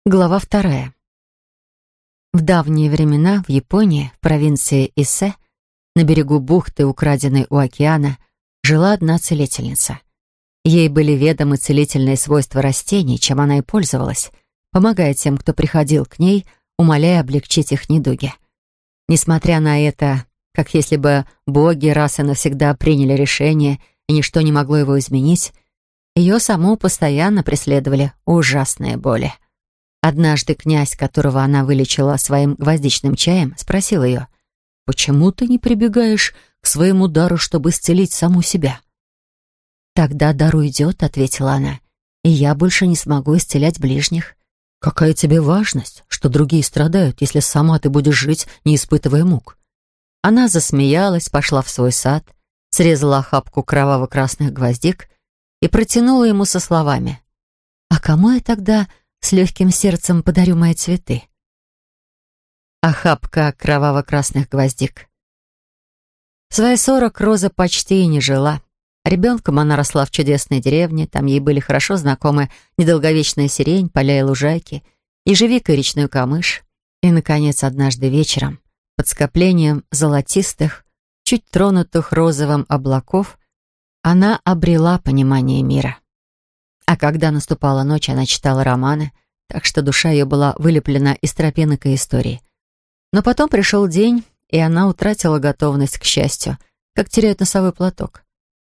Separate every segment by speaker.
Speaker 1: Глава 2. В давние времена в Японии, в провинции Исе, на берегу бухты, украденной у океана, жила одна целительница. Ей были ведомы целительные свойства растений, чем она и пользовалась, помогая тем, кто приходил к ней, умоляя облегчить их недуги. Несмотря на это, как если бы боги раз и навсегда приняли решение, и ничто не могло его изменить, ее саму постоянно преследовали ужасные боли. Однажды князь, которого она вылечила своим гвоздичным чаем, спросил ее: «Почему ты не прибегаешь к своему дару, чтобы исцелить саму себя?» «Тогда дар уйдет», — ответила она, «и я больше не смогу исцелять ближних». «Какая тебе важность, что другие страдают, если сама ты будешь жить, не испытывая мук?» Она засмеялась, пошла в свой сад, срезала охапку кроваво-красных гвоздик и протянула ему со словами: «А кому я тогда с легким сердцем подарю мои цветы?» Охапка кроваво-красных гвоздик. В свои 40 Роза почти и не жила. Ребенком она росла в чудесной деревне, там ей были хорошо знакомы недолговечная сирень, поля и лужайки, ежевика и речной камыш. И, наконец, однажды вечером, под скоплением золотистых, чуть тронутых розовым облаков, она обрела понимание мира. А когда наступала ночь, она читала романы, так что душа ее была вылеплена из тропинок и историй. Но потом пришел день, и она утратила готовность к счастью, как теряют носовой платок.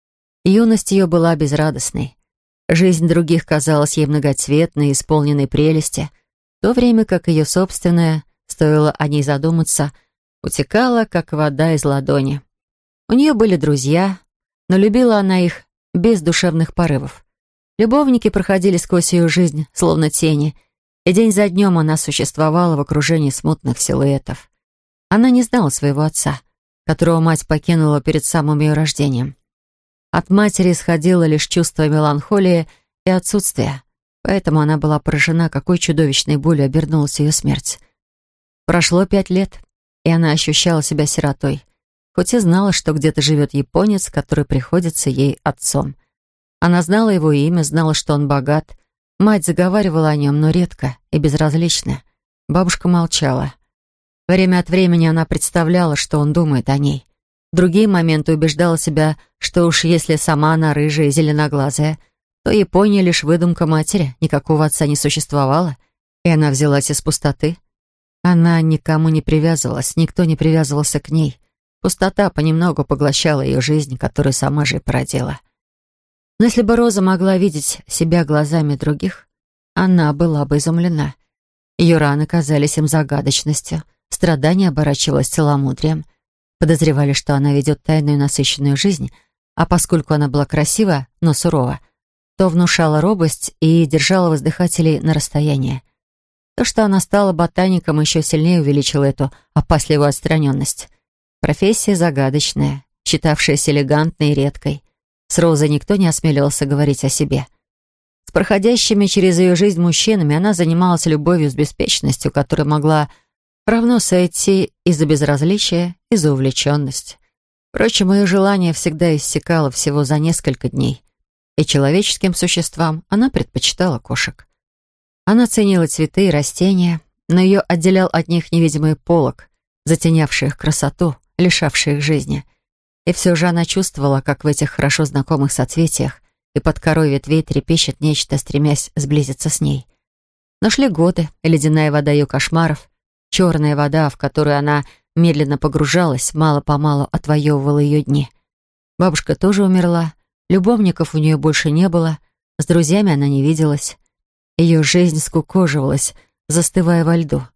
Speaker 1: Юность ее была безрадостной. Жизнь других казалась ей многоцветной, исполненной прелести, в то время как ее собственная, стоило о ней задуматься, утекала, как вода из ладони. У нее были друзья, но любила она их без душевных порывов. Любовники проходили сквозь ее жизнь, словно тени, и день за днем она существовала в окружении смутных силуэтов. Она не знала своего отца, которого мать покинула перед самым ее рождением. От матери исходило лишь чувство меланхолии и отсутствия, поэтому она была поражена, какой чудовищной болью обернулась ее смерть. Прошло 5 лет, и она ощущала себя сиротой, хоть и знала, что где-то живет японец, который приходится ей отцом. Она знала его имя, знала, что он богат. Мать заговаривала о нем, но редко и безразлично. Бабушка молчала. Время от времени она представляла, что он думает о ней. В другие моменты убеждала себя, что уж если сама она рыжая и зеленоглазая, то Япония лишь выдумка матери, никакого отца не существовало, и она взялась из пустоты. Она никому не привязывалась, никто не привязывался к ней. Пустота понемногу поглощала ее жизнь, которую сама же и породила. Но если бы Роза могла видеть себя глазами других, она была бы изумлена. Ее раны казались им загадочностью, страдание оборачивалось целомудрием. Подозревали, что она ведет тайную насыщенную жизнь, а поскольку она была красива, но сурова, то внушала робость и держала воздыхателей на расстоянии. То, что она стала ботаником, еще сильнее увеличило эту опасливую отстраненность. Профессия загадочная, считавшаяся элегантной и редкой. С Розой никто не осмеливался говорить о себе. С проходящими через ее жизнь мужчинами она занималась любовью с беспечностью, которая могла равно сойти и за безразличие, и за увлеченность. Впрочем, ее желание всегда иссякало всего за несколько дней, и человеческим существам она предпочитала кошек. Она ценила цветы и растения, но ее отделял от них невидимый полог, затенявший их красоту, лишавший их жизни. И все же она чувствовала, как в этих хорошо знакомых соцветиях и под корой ветвей трепещет нечто, стремясь сблизиться с ней. Но шли годы, и ледяная вода ее кошмаров, черная вода, в которую она медленно погружалась, мало-помалу отвоевывала ее дни. Бабушка тоже умерла, любовников у нее больше не было, с друзьями она не виделась. Ее жизнь скукоживалась, застывая во льду.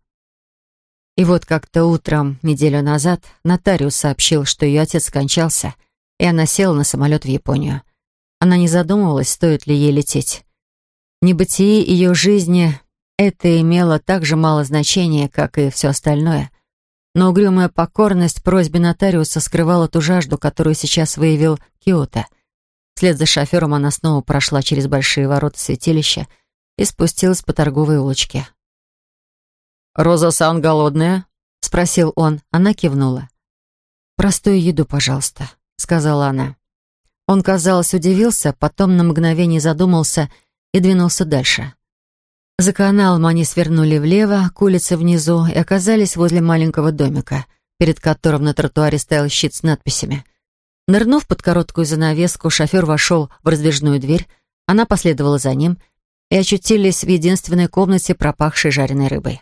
Speaker 1: И вот как-то утром, неделю назад, нотариус сообщил, что ее отец скончался, и она села на самолет в Японию. Она не задумывалась, стоит ли ей лететь. В небытии ее жизни это имело так же мало значения, как и все остальное. Но угрюмая покорность просьбе нотариуса скрывала ту жажду, которую сейчас выявил Киото. Вслед за шофером она снова прошла через большие ворота святилища и спустилась по торговой улочке. «Роза-сан голодная?» — спросил он. Она кивнула. «Простую еду, пожалуйста», — сказала она. Он, казалось, удивился, потом на мгновение задумался и двинулся дальше. За каналом они свернули влево, к улице внизу, и оказались возле маленького домика, перед которым на тротуаре стоял щит с надписями. Нырнув под короткую занавеску, шофер вошел в раздвижную дверь, она последовала за ним, и очутились в единственной комнате, пропахшей жареной рыбой.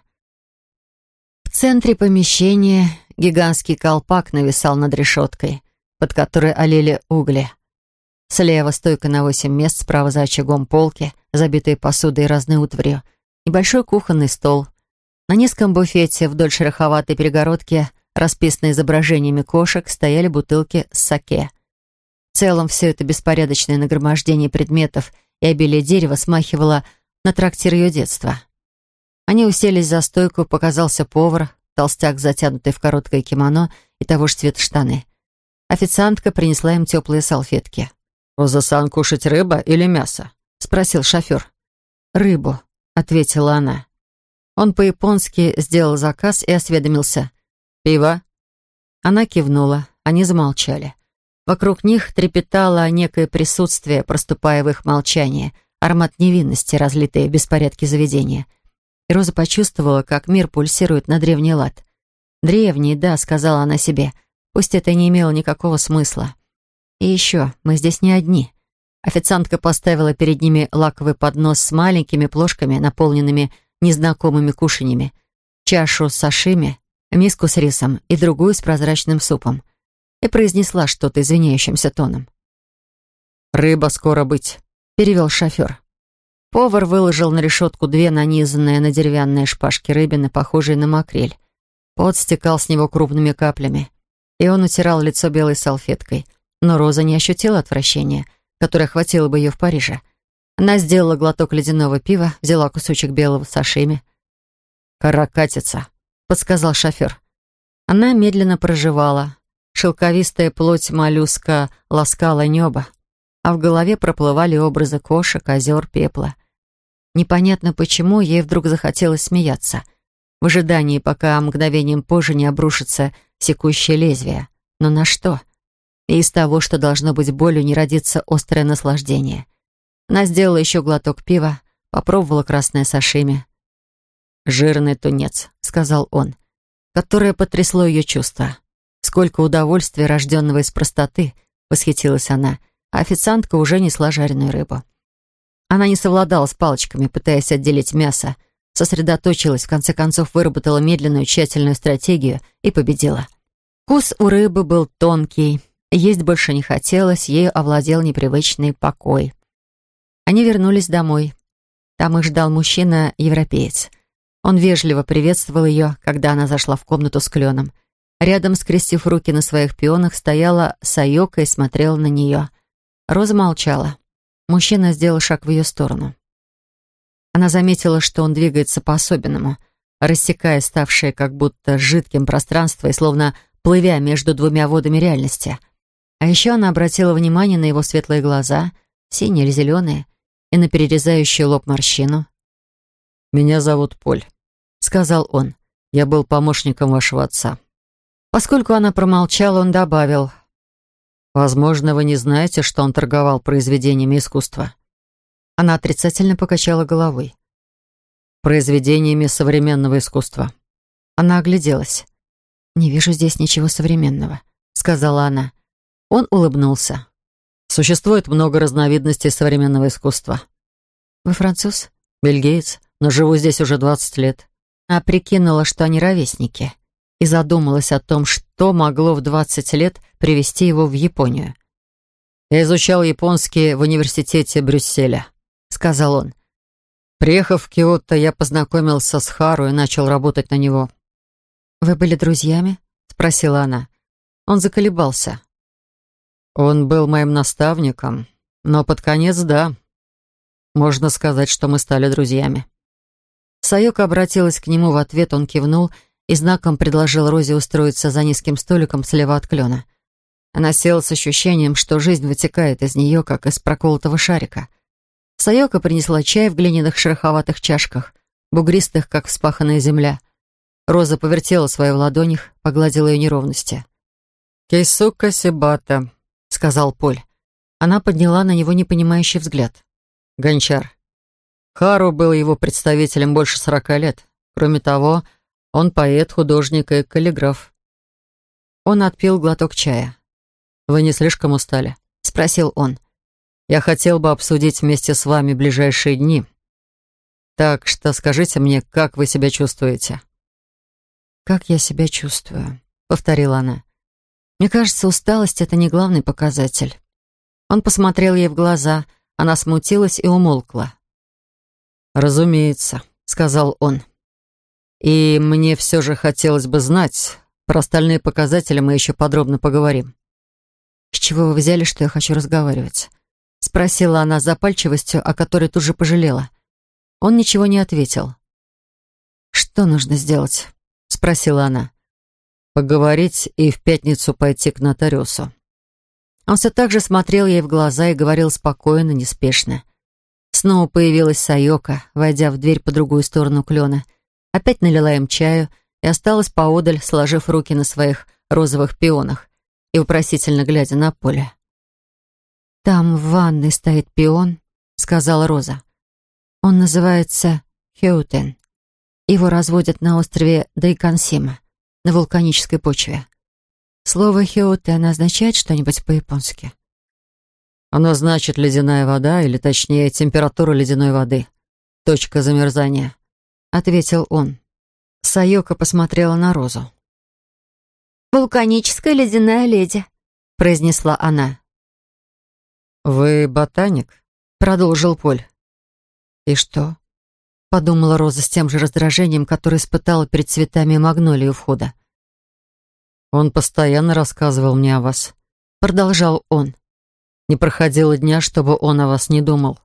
Speaker 1: В центре помещения гигантский колпак нависал над решеткой, под которой олели угли. Слева стойка на 8 мест, справа за очагом полки, забитые посудой и разной утварью, небольшой кухонный стол. На низком буфете вдоль шероховатой перегородки, расписанной изображениями кошек, стояли бутылки с саке. В целом, все это беспорядочное нагромождение предметов и обилие дерева смахивало на трактир ее детства. Они уселись за стойку, показался повар, толстяк, затянутый в короткое кимоно и того же цвета штаны. Официантка принесла им теплые салфетки. «Роза-сан, кушать рыба или мясо?» — спросил шофер. «Рыбу», — ответила она. Он по-японски сделал заказ и осведомился. «Пиво?» Она кивнула, они замолчали. Вокруг них трепетало некое присутствие, проступая в их молчании, аромат невинности, разлитый в беспорядке заведения. И Роза почувствовала, как мир пульсирует на древний лад. «Древний, да», — сказала она себе, пусть это и не имело никакого смысла. «И еще, мы здесь не одни». Официантка поставила перед ними лаковый поднос с маленькими плошками, наполненными незнакомыми кушаньями, чашу с сашими, миску с рисом и другую с прозрачным супом, и произнесла что-то извиняющимся тоном. «Рыба скоро быть», — перевел шофер. Повар выложил на решетку 2 нанизанные на деревянные шпажки рыбины, похожие на макрель. Пот стекал с него крупными каплями, и он утирал лицо белой салфеткой. Но Роза не ощутила отвращения, которое охватило бы ее в Париже. Она сделала глоток ледяного пива, взяла кусочек белого сашими. «Каракатица», — подсказал шофер. Она медленно прожевала. Шелковистая плоть моллюска ласкала небо, а в голове проплывали образы кошек, озер, пепла. Непонятно почему ей вдруг захотелось смеяться, в ожидании, пока мгновением позже не обрушится секущее лезвие. Но на что? И из того, что должно быть болью, не родится острое наслаждение. Она сделала еще глоток пива, попробовала красное сашими. «Жирный тунец», — сказал он, которое потрясло ее чувства. Сколько удовольствия, рожденного из простоты, восхитилась она, а официантка уже несла жареную рыбу. Она не совладала с палочками, пытаясь отделить мясо, сосредоточилась, в конце концов выработала медленную, тщательную стратегию и победила. Вкус у рыбы был тонкий, есть больше не хотелось, ею овладел непривычный покой. Они вернулись домой. Там их ждал мужчина-европеец. Он вежливо приветствовал ее, когда она зашла в комнату с кленом. Рядом, скрестив руки на своих пионах, стояла Сайока и смотрела на нее. Роза молчала. Мужчина сделал шаг в ее сторону. Она заметила, что он двигается по-особенному, рассекая ставшее как будто жидким пространство и словно плывя между 2 водами реальности. А еще она обратила внимание на его светлые глаза, синие или зеленые, и на перерезающую лоб морщину. «Меня зовут Поль», — сказал он. «Я был помощником вашего отца». Поскольку она промолчала, он добавил: «Возможно, вы не знаете, что он торговал произведениями искусства». Она отрицательно покачала головой. «Произведениями современного искусства». Она огляделась. «Не вижу здесь ничего современного», — сказала она. Он улыбнулся. «Существует много разновидностей современного искусства». «Вы француз?» «Бельгиец, но живу здесь уже 20 лет». Она прикинула, что они ровесники, и задумалась о том, что могло в 20 лет привести его в Японию. «Я изучал японский в университете Брюсселя», — сказал он. «Приехав в Киото, я познакомился с Хару и начал работать на него». «Вы были друзьями?» — спросила она. Он заколебался. «Он был моим наставником, но под конец, да. Можно сказать, что мы стали друзьями». Сайока обратилась к нему в ответ, он кивнул и знаком предложил Розе устроиться за низким столиком слева от клена. Она села с ощущением, что жизнь вытекает из нее, как из проколотого шарика. Сайока принесла чай в глиняных шероховатых чашках, бугристых, как вспаханная земля. Роза повертела свою в ладонях, погладила ее неровности. «Кейсука Сибата», — сказал Поль. Она подняла на него непонимающий взгляд. «Гончар».
Speaker 2: Хару был его представителем больше 40 лет. Кроме того, он поэт, художник и каллиграф.
Speaker 1: Он отпил глоток чая.
Speaker 2: «Вы не слишком устали?»
Speaker 1: — спросил он.
Speaker 2: «Я хотел бы обсудить вместе с вами ближайшие дни. Так что скажите мне, как вы себя чувствуете?»
Speaker 1: «Как я себя чувствую?» — повторила она. «Мне кажется, усталость — это не главный показатель». Он посмотрел ей в глаза. Она смутилась и умолкла.
Speaker 2: «Разумеется», — сказал он. «И мне все же хотелось бы знать, про остальные показатели мы еще подробно поговорим».
Speaker 1: «С чего вы взяли, что я хочу разговаривать?» — спросила она с запальчивостью, о которой тут же пожалела. Он ничего не ответил. «Что нужно сделать?» — спросила она.
Speaker 2: «Поговорить и в пятницу пойти к нотариусу».
Speaker 1: Он все так же смотрел ей в глаза и говорил спокойно, неспешно. Снова появилась Сайока, войдя в дверь по другую сторону клена. Опять налила им чаю и осталась поодаль, сложив руки на своих розовых пионах и вопросительно глядя на поле. «Там в ванной стоит пион», — сказала Роза. «Он называется хеутен. Его разводят на острове Дайкансима, на вулканической почве. Слово хеутен означает что-нибудь по-японски?»
Speaker 2: «Оно значит ледяная вода, или точнее температура ледяной воды. Точка замерзания», — ответил он.
Speaker 1: Сайока посмотрела на Розу.
Speaker 3: «Вулканическая ледяная леди», — произнесла она.
Speaker 2: «Вы ботаник?»
Speaker 1: — продолжил Поль. «И что?» — подумала Роза с тем же раздражением, которое испытала перед цветами магнолии у входа.
Speaker 2: «Он постоянно рассказывал мне о вас», — продолжал он. «Не проходило дня, чтобы он о вас не думал».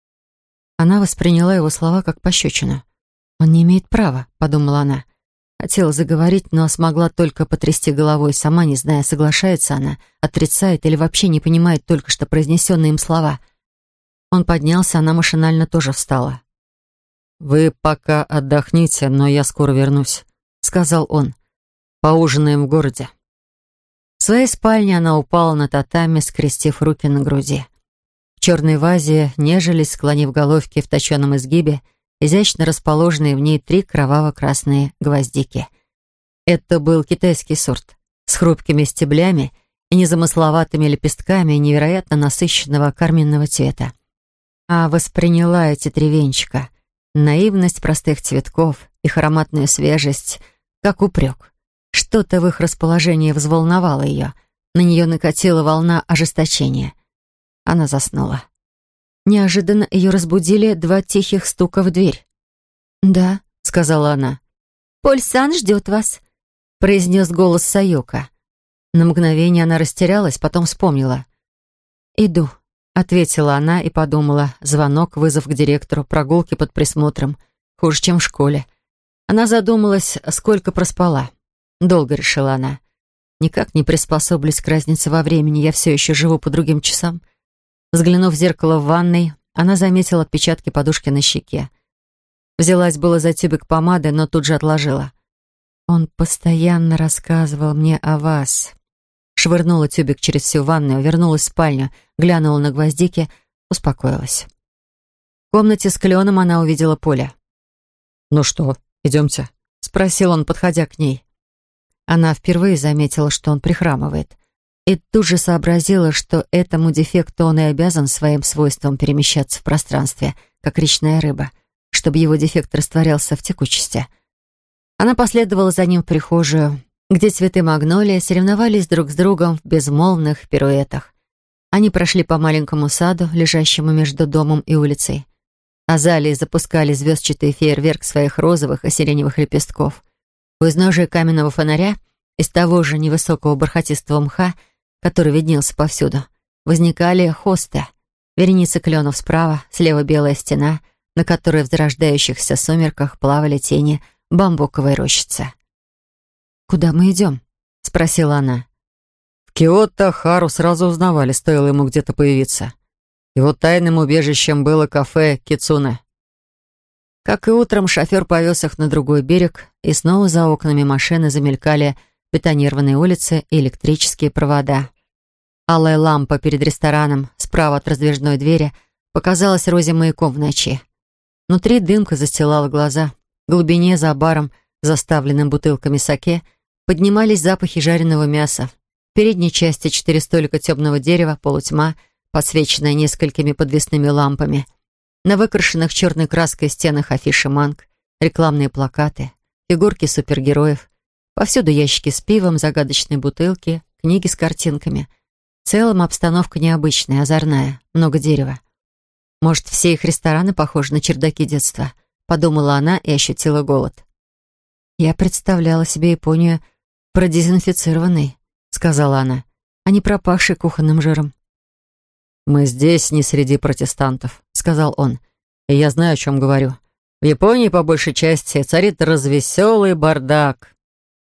Speaker 1: Она восприняла его слова как пощечину. «Он не имеет права», — подумала она. Хотела заговорить, но смогла только потрясти головой, сама не зная, соглашается она, отрицает или вообще не понимает только что произнесенные им слова. Он поднялся, она машинально тоже встала.
Speaker 2: «Вы пока отдохните, но я скоро вернусь», — сказал он. «Поужинаем в городе».
Speaker 1: В своей спальне она упала на татами, скрестив руки на груди. В черной вазе нежились, склонив головки в точеном изгибе, изящно расположенные в ней 3 кроваво-красные гвоздики. Это был китайский сорт с хрупкими стеблями и незамысловатыми лепестками невероятно насыщенного карминного цвета. А восприняла эти 3 венчика, наивность простых цветков, их ароматную свежесть, как упрек. Что-то в их расположении взволновало ее. На нее накатила волна ожесточения. Она заснула. Неожиданно ее разбудили 2 тихих стука в дверь. «Да», — сказала она.
Speaker 3: «Поль-сан ждет вас»,
Speaker 1: — произнес голос Сайока. На мгновение она растерялась, потом вспомнила. «Иду», — ответила она и подумала. Звонок, вызов к директору, прогулки под присмотром. Хуже, чем в школе. Она задумалась, сколько проспала. Долго, решила она. Никак не приспособлюсь к разнице во времени, я все еще живу по другим часам. Взглянув в зеркало в ванной, она заметила отпечатки подушки на щеке. Взялась было за тюбик помады, но тут же отложила. «Он постоянно рассказывал мне о вас». Швырнула тюбик через всю ванную, вернулась в спальню, глянула на гвоздики, успокоилась. В комнате с кленом она увидела Поля.
Speaker 2: «Ну что, идемте?»
Speaker 1: — спросил он, подходя к ней. Она впервые заметила, что он прихрамывает, и тут же сообразила, что этому дефекту он и обязан своим свойством перемещаться в пространстве, как речная рыба, чтобы его дефект растворялся в текучести. Она последовала за ним в прихожую, где цветы магнолии соревновались друг с другом в безмолвных пируэтах. Они прошли по маленькому саду, лежащему между домом и улицей. Азалии запускали звездчатый фейерверк своих розовых и сиреневых лепестков. У изножия каменного фонаря, из того же невысокого бархатистого мха, который виднелся повсюду, возникали хосты, вереницы кленов справа, слева белая стена, на которой в зарождающихся сумерках плавали тени бамбуковой рощицы. «Куда мы идем?» — спросила она.
Speaker 2: В Киото Хару сразу узнавали, стоило ему где-то появиться. Его тайным убежищем было кафе «Кицуне».
Speaker 1: Как и утром, шофер повез их на другой берег, и снова за окнами машины замелькали бетонированные улицы и электрические провода. Алая лампа перед рестораном, справа от раздвижной двери, показалась Розе маяком в ночи. Внутри дымка застилала глаза. В глубине за баром, заставленным бутылками саке, поднимались запахи жареного мяса. В передней части 4 столика темного дерева, полутьма, подсвеченная несколькими подвесными лампами. На выкрашенных черной краской стенах афиши манг, рекламные плакаты, фигурки супергероев. Повсюду ящики с пивом, загадочные бутылки, книги с картинками. В целом обстановка необычная, озорная, много дерева. Может, все их рестораны похожи на чердаки детства, подумала она и ощутила голод. «Я представляла себе Японию продезинфицированной», — сказала она, «а не пропахшей кухонным жиром».
Speaker 2: «Мы здесь не среди протестантов», — сказал он. «И я знаю, о чем говорю. В Японии, по большей части, царит развеселый бардак».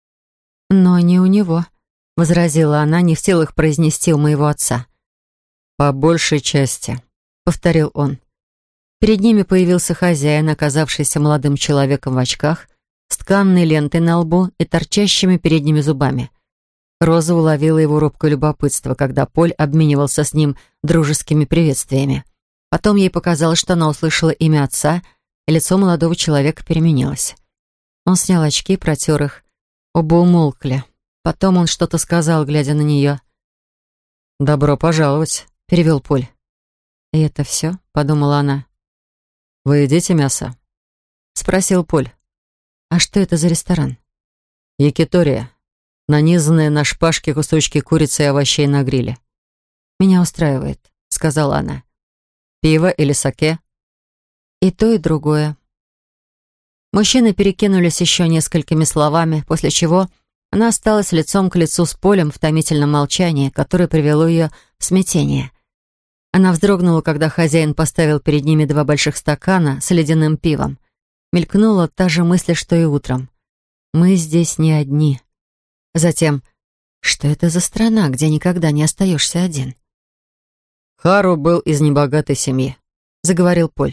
Speaker 1: «Но не у него», — возразила она, не в силах произнести у моего отца.
Speaker 2: «По большей части», — повторил он.
Speaker 1: Перед ними появился хозяин, оказавшийся молодым человеком в очках, с тканной лентой на лбу и торчащими передними зубами. Роза уловила его робкое любопытство, когда Поль обменивался с ним дружескими приветствиями. Потом ей показалось, что она услышала имя отца, и лицо молодого человека переменилось. Он снял очки, протер их. Оба умолкли. Потом он что-то сказал, глядя на нее.
Speaker 2: «Добро пожаловать», — перевел Поль.
Speaker 1: «И это все?» — подумала она.
Speaker 2: «Вы едите мясо?»
Speaker 1: — спросил Поль. «А что это за ресторан?»
Speaker 2: «Якитория. Нанизанные на шпажки кусочки курицы и овощей на гриле».
Speaker 1: «Меня устраивает», — сказала она.
Speaker 2: «Пиво или саке?»
Speaker 1: «И то, и другое». Мужчины перекинулись еще несколькими словами, после чего она осталась лицом к лицу с Полем в томительном молчании, которое привело ее в смятение. Она вздрогнула, когда хозяин поставил перед ними 2 больших стакана с ледяным пивом. Мелькнула та же мысль, что и утром. «Мы здесь не одни». Затем, что это за страна, где никогда не остаешься один?
Speaker 2: «Хару был из небогатой семьи», — заговорил Поль.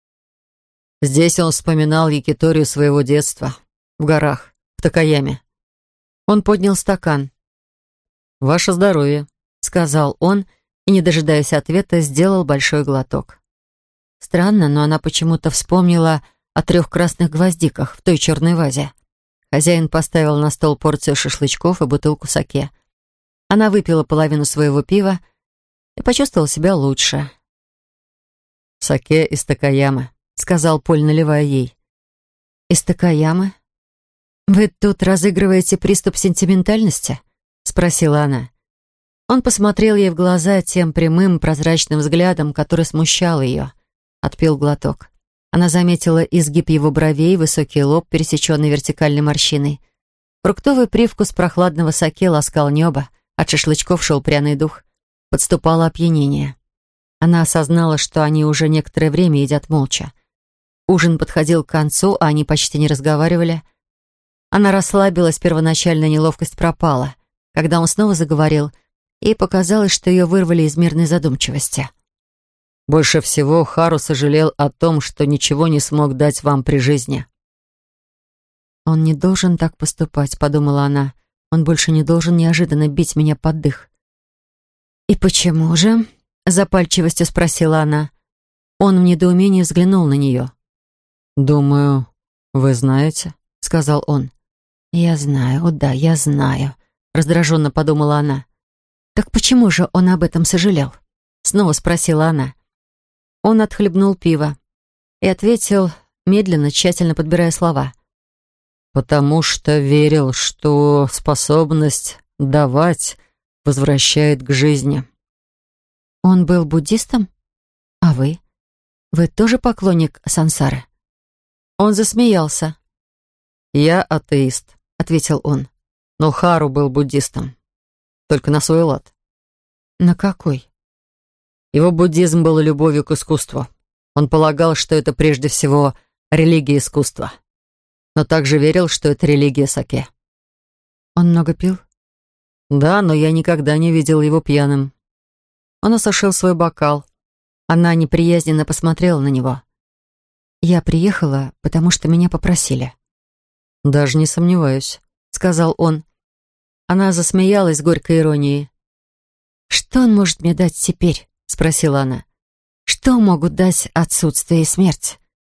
Speaker 2: «Здесь он вспоминал Якиторию своего детства, в горах, в Такаяме».
Speaker 1: Он поднял стакан.
Speaker 2: «Ваше здоровье»,
Speaker 1: — сказал он, и, не дожидаясь ответа, сделал большой глоток. Странно, но она почему-то вспомнила о 3 красных гвоздиках в той черной вазе. Хозяин поставил на стол порцию шашлычков и бутылку саке. Она выпила половину своего пива и почувствовала себя лучше.
Speaker 2: «Саке из Такаямы», — сказал Поль, наливая ей.
Speaker 1: «Из Такаямы? Вы тут разыгрываете приступ сентиментальности?» — спросила она. Он посмотрел ей в глаза тем прямым, прозрачным взглядом, который смущал ее. Отпил глоток. Она заметила изгиб его бровей, высокий лоб, пересеченный вертикальной морщиной. Фруктовый привкус прохладного саке ласкал небо, от шашлычков шел пряный дух. Подступало опьянение. Она осознала, что они уже некоторое время едят молча. Ужин подходил к концу, а они почти не разговаривали. Она расслабилась, первоначальная неловкость пропала. Когда он снова заговорил, ей показалось, что ее вырвали из мирной задумчивости.
Speaker 2: «Больше всего Хару сожалел о том, что ничего не смог дать вам при жизни».
Speaker 1: «Он не должен так поступать», — подумала она. «Он больше не должен неожиданно бить меня под дых». «И почему же?» — запальчивостью спросила она. Он в недоумении взглянул на нее.
Speaker 2: «Думаю, вы знаете», — сказал он.
Speaker 1: «Я знаю, о да, я знаю», — раздраженно подумала она. «Так почему же он об этом сожалел?» — снова спросила она. Он отхлебнул пиво и ответил, медленно, тщательно подбирая слова.
Speaker 2: «Потому что верил, что способность давать возвращает к жизни».
Speaker 1: «Он был буддистом? А вы? Вы тоже поклонник сансары?» Он засмеялся.
Speaker 2: «Я атеист»,
Speaker 1: — ответил он.
Speaker 2: «но Хару был буддистом. Только на свой лад».
Speaker 1: «На какой?»
Speaker 2: Его буддизм был любовью к искусству. Он полагал, что это прежде всего религия искусства, но также верил, что это религия саке.
Speaker 1: «Он много пил?»
Speaker 2: «Да, но я никогда не видел его пьяным».
Speaker 1: Он осушил свой бокал. Она неприязненно посмотрела на него. «Я приехала, потому что меня попросили».
Speaker 2: «Даже не сомневаюсь», — сказал он.
Speaker 1: Она засмеялась с горькой иронией. «Что он может мне дать теперь?» — спросила она. «Что могут дать отсутствие и смерть?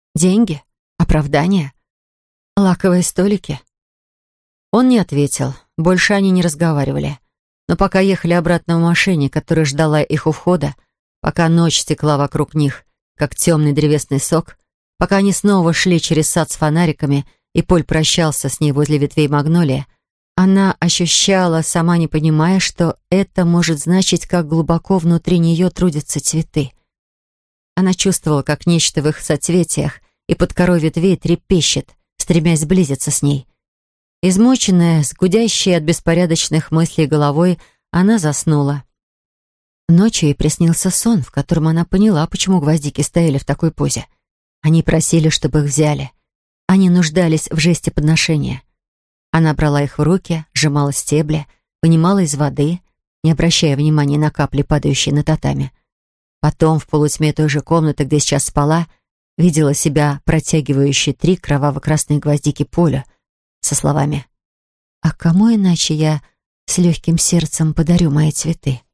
Speaker 1: Деньги? Оправдания? Лаковые столики? Он не ответил. Больше они не разговаривали. Но пока ехали обратно в машине, которая ждала их у входа, пока ночь стекла вокруг них, как темный древесный сок, пока они снова шли через сад с фонариками, и Поль прощался с ней возле ветвей магнолии, она ощущала, сама не понимая, что это может значить, как глубоко внутри нее трудятся цветы. Она чувствовала, как нечто в их соцветиях и под корой ветвей трепещет, стремясь сблизиться с ней. Измученная, гудящая от беспорядочных мыслей головой, она заснула. Ночью ей приснился сон, в котором она поняла, почему гвоздики стояли в такой позе. Они просили, чтобы их взяли. Они нуждались в жесте подношения. Она брала их в руки, сжимала стебли, вынимала из воды, не обращая внимания на капли, падающие на татами. Потом, в полутьме той же комнаты, где сейчас спала, видела себя протягивающей 3 кроваво-красные гвоздики Полю со словами: «А кому иначе я с легким сердцем подарю мои цветы?»